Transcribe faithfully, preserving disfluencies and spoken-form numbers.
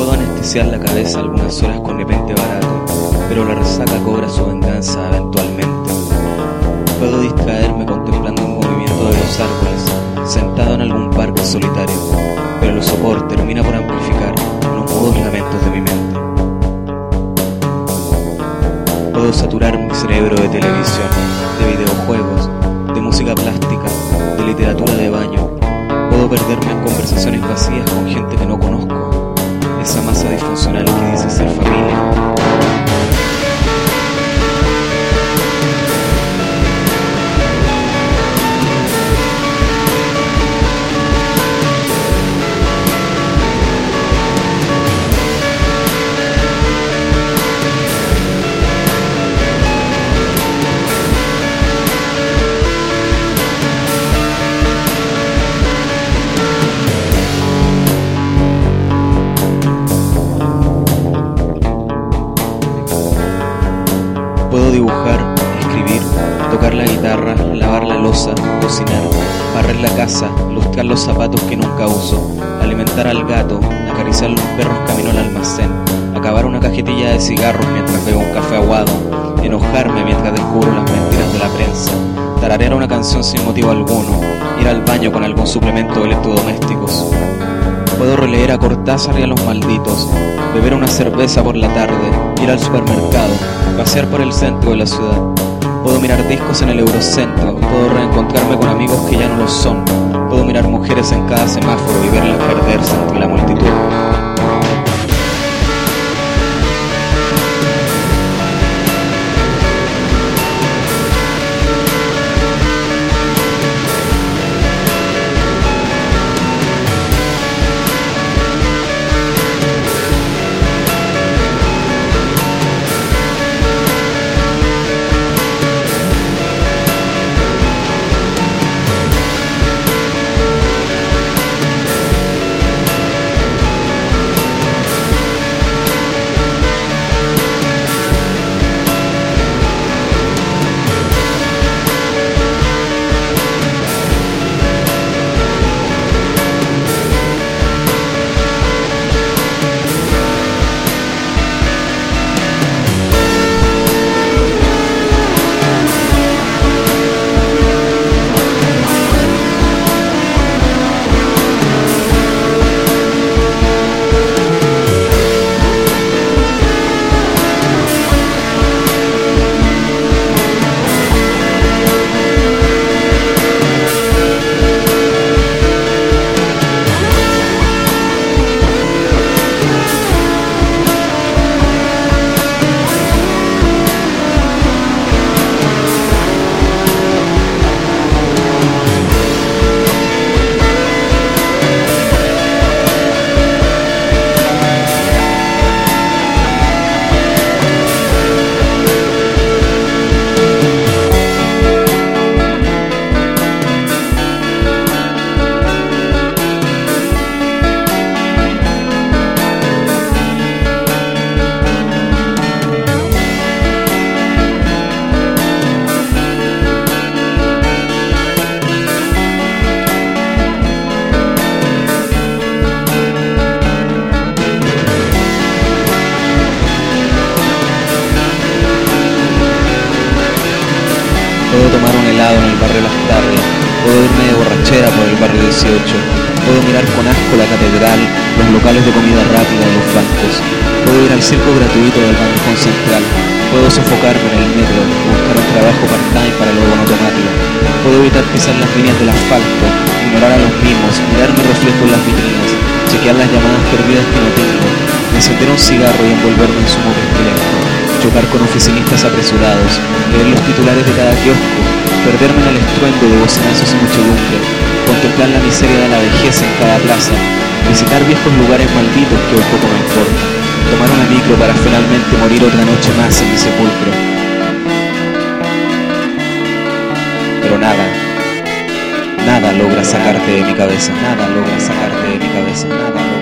Puedo anestesiar la cabeza algunas horas con mi pente barato, pero la resaca cobra su venganza eventualmente. Puedo distraerme contemplando el movimiento de los árboles, sentado en algún parque solitario, pero el sopor termina por amplificar los mudos lamentos de mi mente. Puedo saturar mi cerebro de televisión, de videojuegos, de música plástica, de literatura de baño. Puedo perderme en conversaciones vacías con gente que no conozco, esa masa disfuncional que dice ser familia. Puedo dibujar, escribir, tocar la guitarra, lavar la loza, cocinar, barrer la casa, lustrar los zapatos que nunca uso, alimentar al gato, acariciar los perros camino al almacén, acabar una cajetilla de cigarros mientras bebo un café aguado, enojarme mientras descubro las mentiras de la prensa, tararear una canción sin motivo alguno, ir al baño con algún suplemento de electrodomésticos. Puedo releer a Cortázar y a los malditos, beber una cerveza por la tarde, ir al supermercado, pasear por el centro de la ciudad. Puedo mirar discos en el Eurocentro, puedo reencontrarme con amigos que ya no lo son. Puedo mirar mujeres en cada semáforo y verlas perderse entre la multitud. Puedo tomar un helado en el barrio Las Tarrias, puedo irme de borrachera por el barrio dieciocho, puedo mirar con asco la catedral, los locales de comida rápida y los bancos, puedo ir al circo gratuito del Banco Central, puedo sofocarme en el metro, buscar un trabajo part-time para luego no tomarlo, puedo evitar pisar las líneas del asfalto, ignorar a los mimos, mirar mi reflejo en las vitrinas, chequear las llamadas perdidas que no tengo, encender un cigarro y envolverme en zumo pestilento, chocar con oficinistas apresurados, leer los titulares de cada kiosco, perderme en el estruendo de bocinazos y muchedumbre, contemplar la miseria de la vejez en cada plaza, visitar viejos lugares malditos que hoy poco me importa, tomar una micro para finalmente morir otra noche más en mi sepulcro. Pero nada, nada logra sacarte de mi cabeza, nada logra sacarte de mi cabeza, nada.